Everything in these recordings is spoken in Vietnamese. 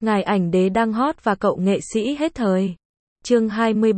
ngài ảnh đế đang hot và cậu nghệ sĩ hết thời. Chương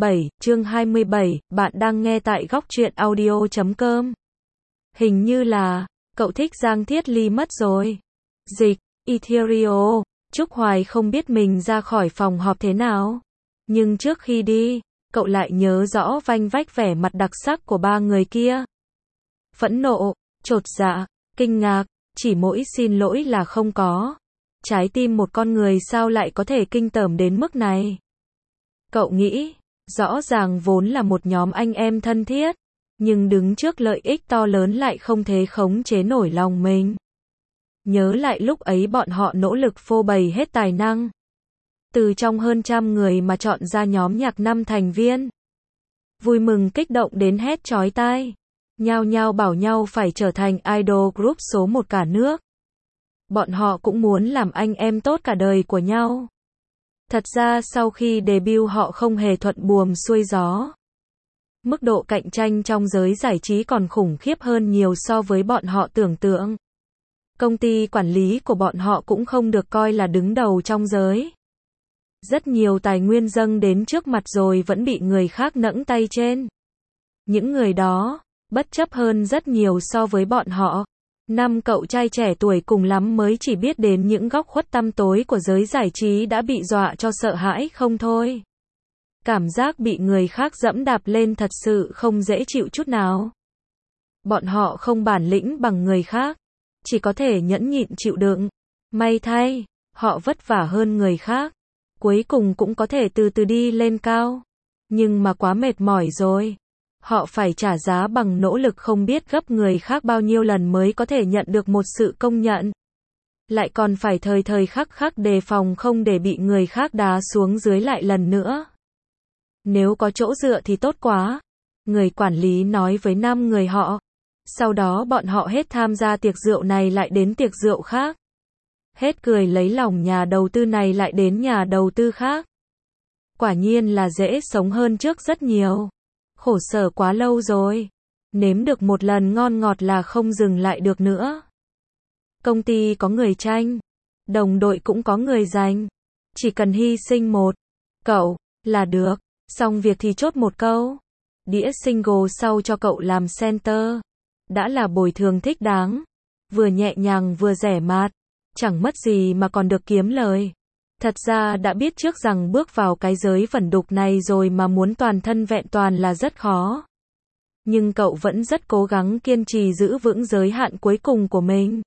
27, bạn đang nghe tại góc truyện audio.com. Hình như là, cậu thích Giang Thiết Ly mất rồi. Dịch, Ethereal, Trúc Hoài không biết mình ra khỏi phòng họp thế nào. Nhưng trước khi đi, cậu lại nhớ rõ vanh vách vẻ mặt đặc sắc của ba người kia. Phẫn nộ, chột dạ, kinh ngạc, chỉ mỗi xin lỗi là không có. Trái tim một con người sao lại có thể kinh tởm đến mức này? Cậu nghĩ, rõ ràng vốn là một nhóm anh em thân thiết, nhưng đứng trước lợi ích to lớn lại không thể khống chế nổi lòng mình. Nhớ lại lúc ấy bọn họ nỗ lực phô bày hết tài năng. Từ trong hơn 100 người mà chọn ra nhóm nhạc 5 thành viên. Vui mừng kích động đến hét chói tai. Nhao nhao bảo nhau phải trở thành idol group số 1 cả nước. Bọn họ cũng muốn làm anh em tốt cả đời của nhau. Thật ra sau khi debut họ không hề thuận buồm xuôi gió. Mức độ cạnh tranh trong giới giải trí còn khủng khiếp hơn nhiều so với bọn họ tưởng tượng. Công ty quản lý của bọn họ cũng không được coi là đứng đầu trong giới. Rất nhiều tài nguyên dâng đến trước mặt rồi vẫn bị người khác nẫng tay trên. Những người đó, bất chấp hơn rất nhiều so với bọn họ. 5 cậu trai trẻ tuổi cùng lắm mới chỉ biết đến những góc khuất tăm tối của giới giải trí đã bị dọa cho sợ hãi không thôi. Cảm giác bị người khác dẫm đạp lên thật sự không dễ chịu chút nào. Bọn họ không bản lĩnh bằng người khác, chỉ có thể nhẫn nhịn chịu đựng. May thay, họ vất vả hơn người khác, cuối cùng cũng có thể từ từ đi lên cao. Nhưng mà quá mệt mỏi rồi. Họ phải trả giá bằng nỗ lực không biết gấp người khác bao nhiêu lần mới có thể nhận được một sự công nhận. Lại còn phải thời thời khắc khắc đề phòng không để bị người khác đá xuống dưới lại lần nữa. Nếu có chỗ dựa thì tốt quá. Người quản lý nói với 5 người họ. Sau đó bọn họ hết tham gia tiệc rượu này lại đến tiệc rượu khác. Hết cười lấy lòng nhà đầu tư này lại đến nhà đầu tư khác. Quả nhiên là dễ sống hơn trước rất nhiều. Khổ sở quá lâu rồi. Nếm được một lần ngon ngọt là không dừng lại được nữa. Công ty có người tranh. Đồng đội cũng có người giành. Chỉ cần hy sinh một cậu là được. Xong việc thì chốt một câu. Đĩa single sau cho cậu làm center. Đã là bồi thường thích đáng. Vừa nhẹ nhàng vừa rẻ mạt. Chẳng mất gì mà còn được kiếm lời. Thật ra đã biết trước rằng bước vào cái giới vẩn đục này rồi mà muốn toàn thân vẹn toàn là rất khó. Nhưng cậu vẫn rất cố gắng kiên trì giữ vững giới hạn cuối cùng của mình.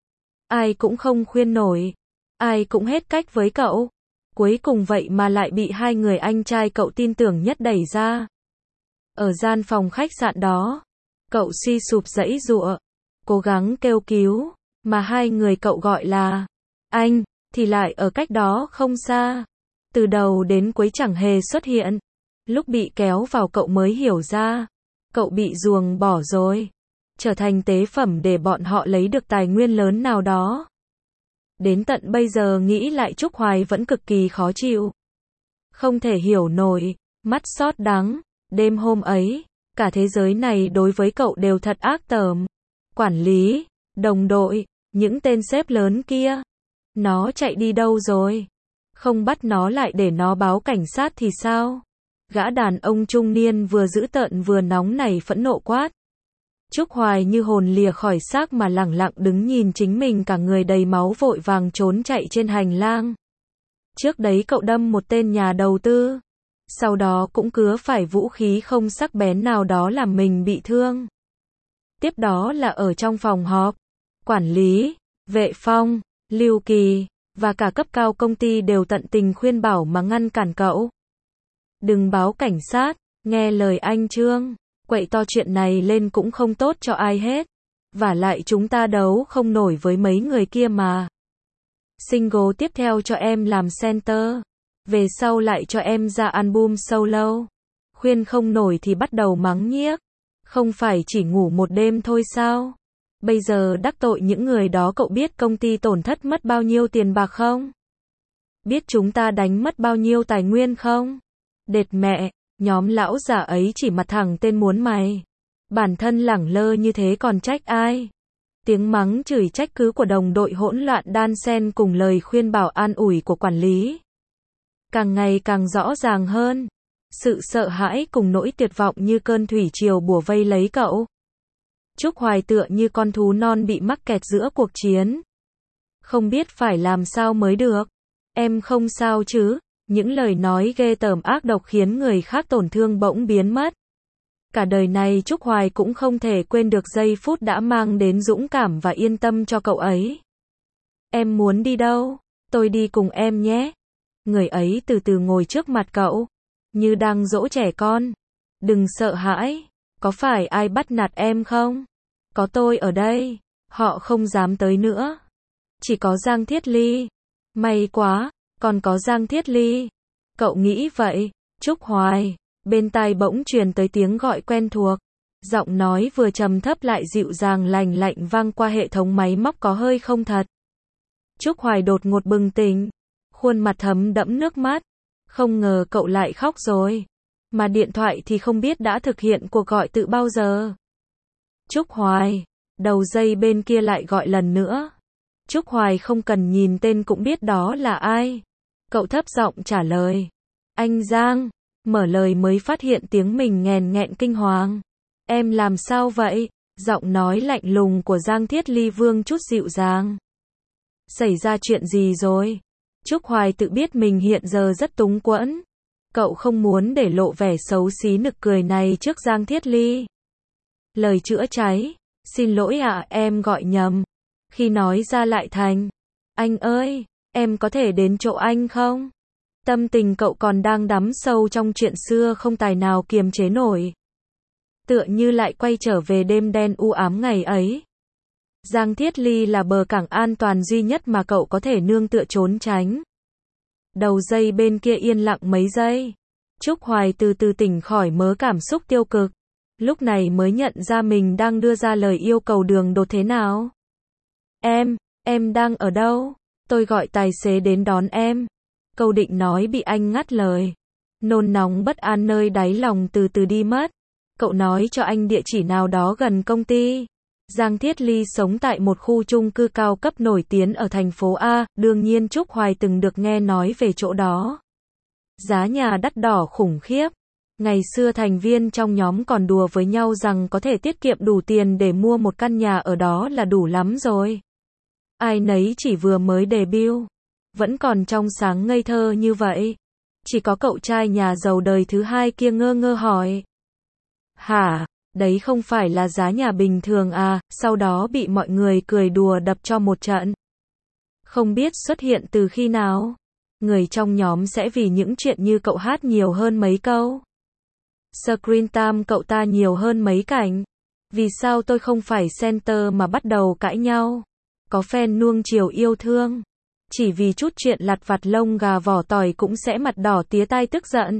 Ai cũng không khuyên nổi. Ai cũng hết cách với cậu. Cuối cùng vậy mà lại bị 2 người anh trai cậu tin tưởng nhất đẩy ra. Ở gian phòng khách sạn đó, cậu suy sụp giãy giụa, cố gắng kêu cứu, mà 2 người cậu gọi là anh thì lại ở cách đó không xa. Từ đầu đến cuối chẳng hề xuất hiện. Lúc bị kéo vào cậu mới hiểu ra. Cậu bị ruồng bỏ rồi. Trở thành tế phẩm để bọn họ lấy được tài nguyên lớn nào đó. Đến tận bây giờ nghĩ lại Trúc Hoài vẫn cực kỳ khó chịu. Không thể hiểu nổi. Mắt xót đắng. Đêm hôm ấy, cả thế giới này đối với cậu đều thật ác tởm. Quản lý, đồng đội, những tên sếp lớn kia. Nó chạy đi đâu rồi? Không bắt nó lại để nó báo cảnh sát thì sao? Gã đàn ông trung niên vừa dữ tợn vừa nóng nảy phẫn nộ quát. Trúc Hoài như hồn lìa khỏi xác mà lẳng lặng đứng nhìn chính mình cả người đầy máu vội vàng trốn chạy trên hành lang. Trước đấy cậu đâm một tên nhà đầu tư. Sau đó cũng cứa phải vũ khí không sắc bén nào đó làm mình bị thương. Tiếp đó là ở trong phòng họp. Quản lý, Vệ Phong, Lưu Kỳ, và cả cấp cao công ty đều tận tình khuyên bảo mà ngăn cản cậu. Đừng báo cảnh sát, nghe lời anh Trương, quậy to chuyện này lên cũng không tốt cho ai hết. Vả lại chúng ta đấu không nổi với mấy người kia mà. Single tiếp theo cho em làm center, về sau lại cho em ra album solo. Khuyên không nổi thì bắt đầu mắng nhiếc. Không phải chỉ ngủ một đêm thôi sao? Bây giờ đắc tội những người đó cậu biết công ty tổn thất mất bao nhiêu tiền bạc không? Biết chúng ta đánh mất bao nhiêu tài nguyên không? Đệt mẹ, nhóm lão già ấy chỉ mặt thẳng tên muốn mày. Bản thân lẳng lơ như thế còn trách ai? Tiếng mắng chửi trách cứ của đồng đội hỗn loạn đan xen cùng lời khuyên bảo an ủi của quản lý. Càng ngày càng rõ ràng hơn. Sự sợ hãi cùng nỗi tuyệt vọng như cơn thủy triều bủa vây lấy cậu. Trúc Hoài tựa như con thú non bị mắc kẹt giữa cuộc chiến. Không biết phải làm sao mới được. Em không sao chứ? Những lời nói ghê tởm ác độc khiến người khác tổn thương bỗng biến mất. Cả đời này Trúc Hoài cũng không thể quên được giây phút đã mang đến dũng cảm và yên tâm cho cậu ấy. Em muốn đi đâu? Tôi đi cùng em nhé. Người ấy từ từ ngồi trước mặt cậu, như đang dỗ trẻ con. Đừng sợ hãi, có phải ai bắt nạt em không? Có tôi ở đây, họ không dám tới nữa. Chỉ có Giang Thiết Ly. May quá, còn có Giang Thiết Ly. Cậu nghĩ vậy, Trúc Hoài. Bên tai bỗng truyền tới tiếng gọi quen thuộc. Giọng nói vừa trầm thấp lại dịu dàng lành lạnh vang qua hệ thống máy móc có hơi không thật. Trúc Hoài đột ngột bừng tỉnh. Khuôn mặt thấm đẫm nước mắt. Không ngờ cậu lại khóc rồi. Mà điện thoại thì không biết đã thực hiện cuộc gọi từ bao giờ. Trúc Hoài. Đầu dây bên kia lại gọi lần nữa. Trúc Hoài không cần nhìn tên cũng biết đó là ai. Cậu thấp giọng trả lời. Anh Giang. Mở lời mới phát hiện tiếng mình nghẹn nghẹn kinh hoàng. Em làm sao vậy? Giọng nói lạnh lùng của Giang Thiết Ly vương chút dịu dàng. Xảy ra chuyện gì rồi? Trúc Hoài tự biết mình hiện giờ rất túng quẫn. Cậu không muốn để lộ vẻ xấu xí nực cười này trước Giang Thiết Ly. Lời chữa cháy. Xin lỗi ạ, em gọi nhầm. Khi nói ra lại thành. Anh ơi, em có thể đến chỗ anh không? Tâm tình cậu còn đang đắm sâu trong chuyện xưa không tài nào kiềm chế nổi. Tựa như lại quay trở về đêm đen u ám ngày ấy. Giang Thiết Ly là bờ cảng an toàn duy nhất mà cậu có thể nương tựa trốn tránh. Đầu dây bên kia yên lặng mấy giây. Trúc Hoài từ từ tỉnh khỏi mớ cảm xúc tiêu cực. Lúc này mới nhận ra mình đang đưa ra lời yêu cầu đường đột thế nào. Em đang ở đâu? Tôi gọi tài xế đến đón em. Câu định nói bị anh ngắt lời. Nôn nóng bất an nơi đáy lòng từ từ đi mất. Cậu nói cho anh địa chỉ nào đó gần công ty. Giang Thiết Ly sống tại một khu chung cư cao cấp nổi tiếng ở thành phố A, đương nhiên Trúc Hoài từng được nghe nói về chỗ đó. Giá nhà đắt đỏ khủng khiếp. Ngày xưa thành viên trong nhóm còn đùa với nhau rằng có thể tiết kiệm đủ tiền để mua một căn nhà ở đó là đủ lắm rồi. Ai nấy chỉ vừa mới debut. Vẫn còn trong sáng ngây thơ như vậy. Chỉ có cậu trai nhà giàu đời thứ hai kia ngơ ngơ hỏi. Hả, đấy không phải là giá nhà bình thường à, sau đó bị mọi người cười đùa đập cho một trận. Không biết xuất hiện từ khi nào. Người trong nhóm sẽ vì những chuyện như cậu hát nhiều hơn mấy câu. Screen time cậu ta nhiều hơn mấy cảnh. Vì sao tôi không phải center mà bắt đầu cãi nhau. Có fan nuông chiều yêu thương. Chỉ vì chút chuyện lặt vặt lông gà vỏ tỏi cũng sẽ mặt đỏ tía tai tức giận.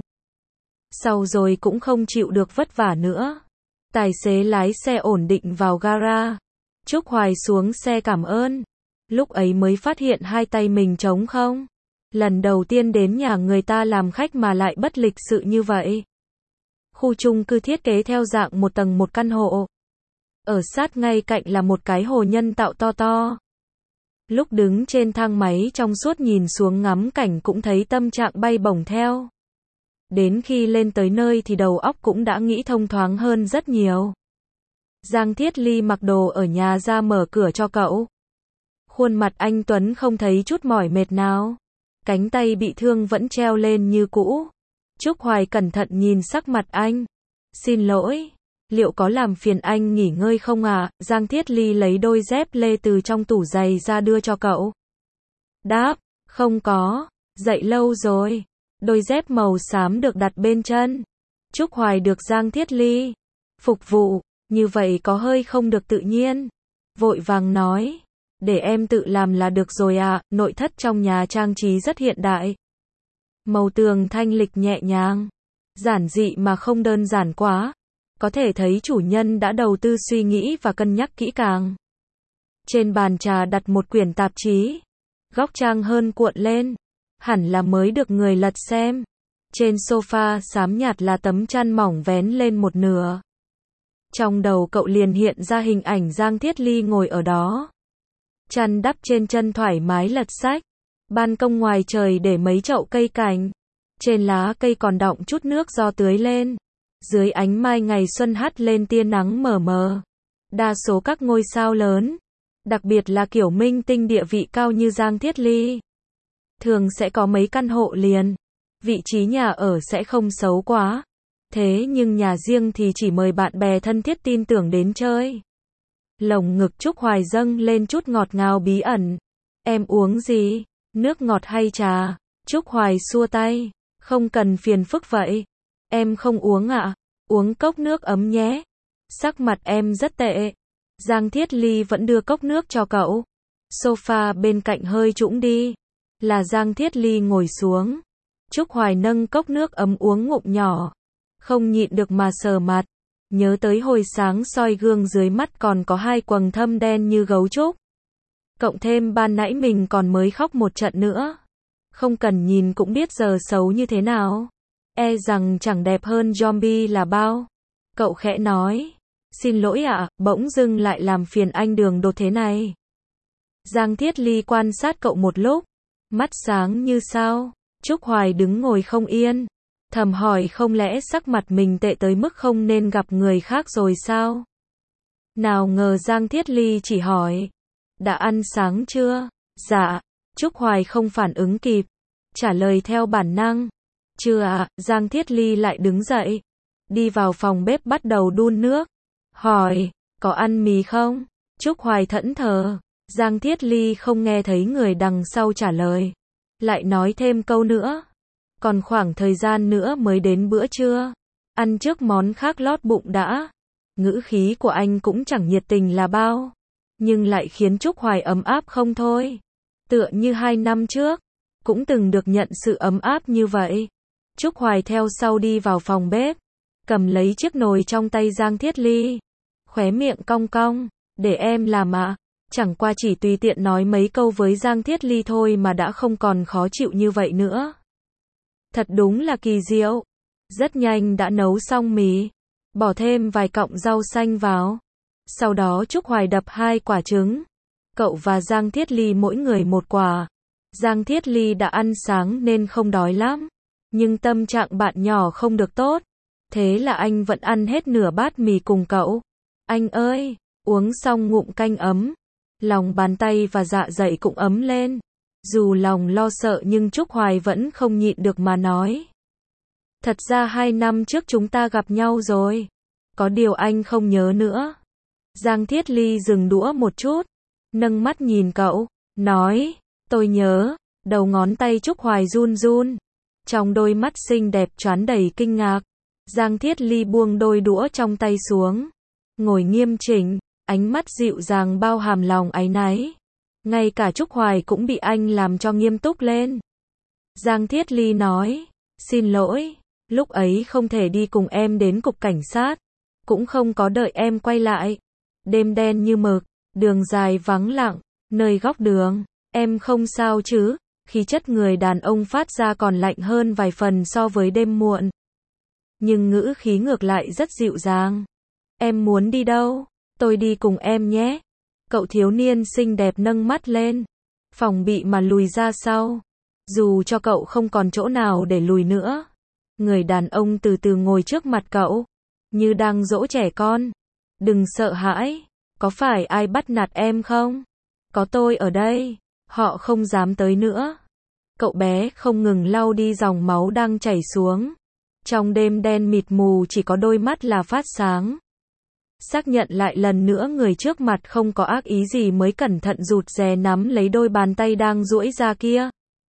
Sau rồi cũng không chịu được vất vả nữa. Tài xế lái xe ổn định vào gara. Trúc Hoài xuống xe cảm ơn. Lúc ấy mới phát hiện hai tay mình trống không. Lần đầu tiên đến nhà người ta làm khách mà lại bất lịch sự như vậy. Khu chung cư thiết kế theo dạng một tầng một căn hộ. Ở sát ngay cạnh là một cái hồ nhân tạo to to. Lúc đứng trên thang máy trong suốt nhìn xuống ngắm cảnh cũng thấy tâm trạng bay bổng theo. Đến khi lên tới nơi thì đầu óc cũng đã nghĩ thông thoáng hơn rất nhiều. Giang Thiết Ly mặc đồ ở nhà ra mở cửa cho cậu. Khuôn mặt anh Tuấn không thấy chút mỏi mệt nào. Cánh tay bị thương vẫn treo lên như cũ. Trúc Hoài cẩn thận nhìn sắc mặt anh. Xin lỗi, liệu có làm phiền anh nghỉ ngơi không ạ? Giang Thiết Ly lấy đôi dép lê từ trong tủ giày ra đưa cho cậu. Đáp, không có, dậy lâu rồi. Đôi dép màu xám được đặt bên chân. Trúc Hoài được Giang Thiết Ly phục vụ, như vậy có hơi không được tự nhiên. Vội vàng nói, để em tự làm là được rồi ạ. Nội thất trong nhà trang trí rất hiện đại. Màu tường thanh lịch nhẹ nhàng, giản dị mà không đơn giản quá. Có thể thấy chủ nhân đã đầu tư suy nghĩ và cân nhắc kỹ càng. Trên bàn trà đặt một quyển tạp chí. Góc trang hơn cuộn lên. Hẳn là mới được người lật xem. Trên sofa xám nhạt là tấm chăn mỏng vén lên một nửa. Trong đầu cậu liền hiện ra hình ảnh Giang Thiết Ly ngồi ở đó. Chăn đắp trên chân thoải mái lật sách. Ban công ngoài trời để mấy chậu cây cảnh. Trên lá cây còn đọng chút nước do tưới lên. Dưới ánh mai ngày xuân hắt lên tia nắng mờ mờ. Đa số các ngôi sao lớn, đặc biệt là kiểu minh tinh địa vị cao như Giang Thiết Ly, thường sẽ có mấy căn hộ liền. Vị trí nhà ở sẽ không xấu quá. Thế nhưng nhà riêng thì chỉ mời bạn bè thân thiết tin tưởng đến chơi. Lồng ngực Trúc Hoài dâng lên chút ngọt ngào bí ẩn. Em uống gì? Nước ngọt hay trà? Trúc Hoài xua tay. Không cần phiền phức vậy. Em không uống ạ. Uống cốc nước ấm nhé. Sắc mặt em rất tệ. Giang Thiết Ly vẫn đưa cốc nước cho cậu. Sofa bên cạnh hơi trũng đi. Là Giang Thiết Ly ngồi xuống. Trúc Hoài nâng cốc nước ấm uống ngụm nhỏ. Không nhịn được mà sờ mặt. Nhớ tới hồi sáng soi gương dưới mắt còn có hai quầng thâm đen như gấu trúc. Cộng thêm ban nãy mình còn mới khóc một trận nữa. Không cần nhìn cũng biết giờ xấu như thế nào. E rằng chẳng đẹp hơn zombie là bao. Cậu khẽ nói. Xin lỗi ạ, bỗng dưng lại làm phiền anh Đường đột thế này. Giang Thiết Ly quan sát cậu một lúc. Mắt sáng như sao. Trúc Hoài đứng ngồi không yên. Thầm hỏi không lẽ sắc mặt mình tệ tới mức không nên gặp người khác rồi sao? Nào ngờ Giang Thiết Ly chỉ hỏi. Đã ăn sáng chưa? Dạ. Trúc Hoài không phản ứng kịp. Trả lời theo bản năng. Chưa ạ. Giang Thiết Ly lại đứng dậy. Đi vào phòng bếp bắt đầu đun nước. Hỏi. Có ăn mì không? Trúc Hoài thẫn thờ. Giang Thiết Ly không nghe thấy người đằng sau trả lời. Lại nói thêm câu nữa. Còn khoảng thời gian nữa mới đến bữa trưa. Ăn trước món khác lót bụng đã. Ngữ khí của anh cũng chẳng nhiệt tình là bao. Nhưng lại khiến Trúc Hoài ấm áp không thôi. Tựa như 2 năm trước. Cũng từng được nhận sự ấm áp như vậy. Trúc Hoài theo sau đi vào phòng bếp. Cầm lấy chiếc nồi trong tay Giang Thiết Ly. Khóe miệng cong cong. Để em làm ạ. Chẳng qua chỉ tùy tiện nói mấy câu với Giang Thiết Ly thôi mà đã không còn khó chịu như vậy nữa. Thật đúng là kỳ diệu. Rất nhanh đã nấu xong mì. Bỏ thêm vài cọng rau xanh vào. Sau đó Trúc Hoài đập 2 quả trứng. Cậu và Giang Thiết Ly mỗi người 1 quả. Giang Thiết Ly đã ăn sáng nên không đói lắm. Nhưng tâm trạng bạn nhỏ không được tốt. Thế là anh vẫn ăn hết nửa bát mì cùng cậu. Anh ơi, uống xong ngụm canh ấm. Lòng bàn tay và dạ dày cũng ấm lên. Dù lòng lo sợ nhưng Trúc Hoài vẫn không nhịn được mà nói. Thật ra 2 năm trước chúng ta gặp nhau rồi. Có điều anh không nhớ nữa. Giang Thiết Ly dừng đũa một chút. Nâng mắt nhìn cậu. Nói. Tôi nhớ. Đầu ngón tay Trúc Hoài run run. Trong đôi mắt xinh đẹp choán đầy kinh ngạc. Giang Thiết Ly buông đôi đũa trong tay xuống. Ngồi nghiêm chỉnh. Ánh mắt dịu dàng bao hàm lòng áy náy. Ngay cả Trúc Hoài cũng bị anh làm cho nghiêm túc lên. Giang Thiết Ly nói. Xin lỗi. Lúc ấy không thể đi cùng em đến cục cảnh sát. Cũng không có đợi em quay lại. Đêm đen như mực. Đường dài vắng lặng. Nơi góc đường. Em không sao chứ? Khí chất người đàn ông phát ra còn lạnh hơn vài phần so với đêm muộn. Nhưng ngữ khí ngược lại rất dịu dàng. Em muốn đi đâu? Tôi đi cùng em nhé. Cậu thiếu niên xinh đẹp nâng mắt lên. Phòng bị mà lùi ra sau. Dù cho cậu không còn chỗ nào để lùi nữa. Người đàn ông từ từ ngồi trước mặt cậu. Như đang dỗ trẻ con. Đừng sợ hãi. Có phải ai bắt nạt em không? Có tôi ở đây. Họ không dám tới nữa. Cậu bé không ngừng lau đi dòng máu đang chảy xuống. Trong đêm đen mịt mù chỉ có đôi mắt là phát sáng. Xác nhận lại lần nữa người trước mặt không có ác ý gì mới cẩn thận rụt rè nắm lấy đôi bàn tay đang duỗi ra kia.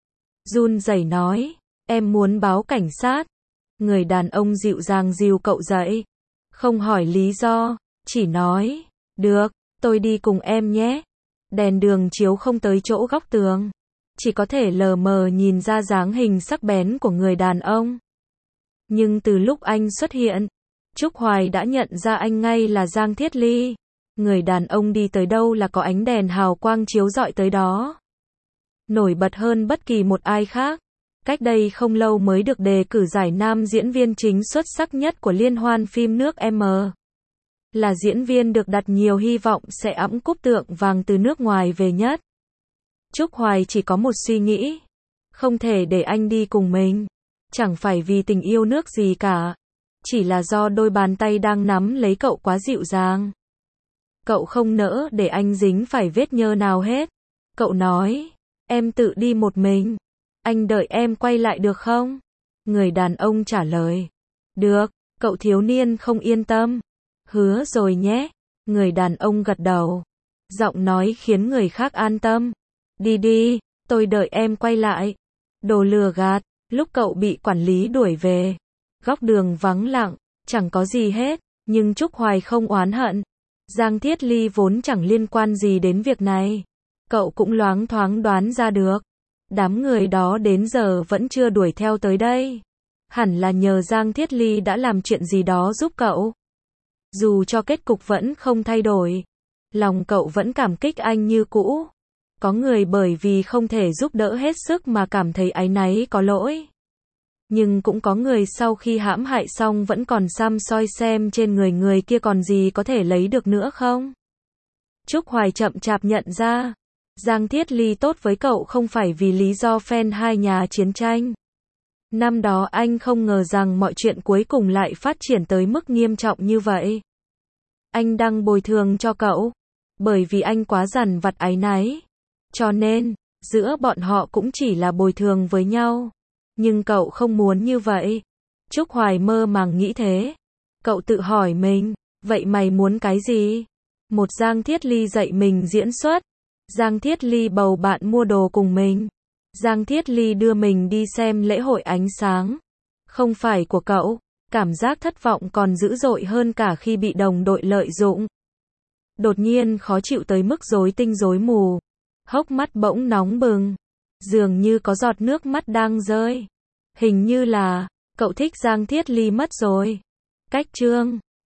Run rẩy nói, em muốn báo cảnh sát. Người đàn ông dịu dàng dìu cậu dậy. Không hỏi lý do, chỉ nói, được, tôi đi cùng em nhé. Đèn đường chiếu không tới chỗ góc tường. Chỉ có thể lờ mờ nhìn ra dáng hình sắc bén của người đàn ông. Nhưng từ lúc anh xuất hiện, Trúc Hoài đã nhận ra anh ngay là Giang Thiết Ly. Người đàn ông đi tới đâu là có ánh đèn hào quang chiếu rọi tới đó. Nổi bật hơn bất kỳ một ai khác. Cách đây không lâu mới được đề cử giải nam diễn viên chính xuất sắc nhất của liên hoan phim nước M. là diễn viên được đặt nhiều hy vọng sẽ ẵm cúp tượng vàng từ nước ngoài về nhất. Trúc Hoài chỉ có một suy nghĩ. Không thể để anh đi cùng mình. Chẳng phải vì tình yêu nước gì cả. Chỉ là do đôi bàn tay đang nắm lấy cậu quá dịu dàng. Cậu không nỡ để anh dính phải vết nhơ nào hết. Cậu nói, em tự đi một mình. Anh đợi em quay lại được không? Người đàn ông trả lời. Được, cậu thiếu niên không yên tâm. Hứa rồi nhé. Người đàn ông gật đầu. Giọng nói khiến người khác an tâm. Đi đi, tôi đợi em quay lại. Đồ lừa gạt, lúc cậu bị quản lý đuổi về. Góc đường vắng lặng, chẳng có gì hết, nhưng Trúc Hoài không oán hận. Giang Thiết Ly vốn chẳng liên quan gì đến việc này. Cậu cũng loáng thoáng đoán ra được. Đám người đó đến giờ vẫn chưa đuổi theo tới đây. Hẳn là nhờ Giang Thiết Ly đã làm chuyện gì đó giúp cậu. Dù cho kết cục vẫn không thay đổi, lòng cậu vẫn cảm kích anh như cũ. Có người bởi vì không thể giúp đỡ hết sức mà cảm thấy áy náy có lỗi. Nhưng cũng có người sau khi hãm hại xong vẫn còn săm soi xem trên người kia còn gì có thể lấy được nữa không. Trúc Hoài chậm chạp nhận ra, Giang Thiết Ly tốt với cậu không phải vì lý do phen hai nhà chiến tranh. Năm đó anh không ngờ rằng mọi chuyện cuối cùng lại phát triển tới mức nghiêm trọng như vậy. Anh đang bồi thường cho cậu, bởi vì anh quá dằn vặt áy náy. Cho nên, giữa bọn họ cũng chỉ là bồi thường với nhau. Nhưng cậu không muốn như vậy. Trúc Hoài mơ màng nghĩ thế. Cậu tự hỏi mình, vậy mày muốn cái gì? Một Giang Thiết Ly dạy mình diễn xuất. Giang Thiết Ly bầu bạn mua đồ cùng mình. Giang Thiết Ly đưa mình đi xem lễ hội ánh sáng. Không phải của cậu. Cảm giác thất vọng còn dữ dội hơn cả khi bị đồng đội lợi dụng. Đột nhiên khó chịu tới mức rối tinh rối mù. Hốc mắt bỗng nóng bừng. Dường như có giọt nước mắt đang rơi. Hình như là, cậu thích Giang Thiết Ly mất rồi. Cách chương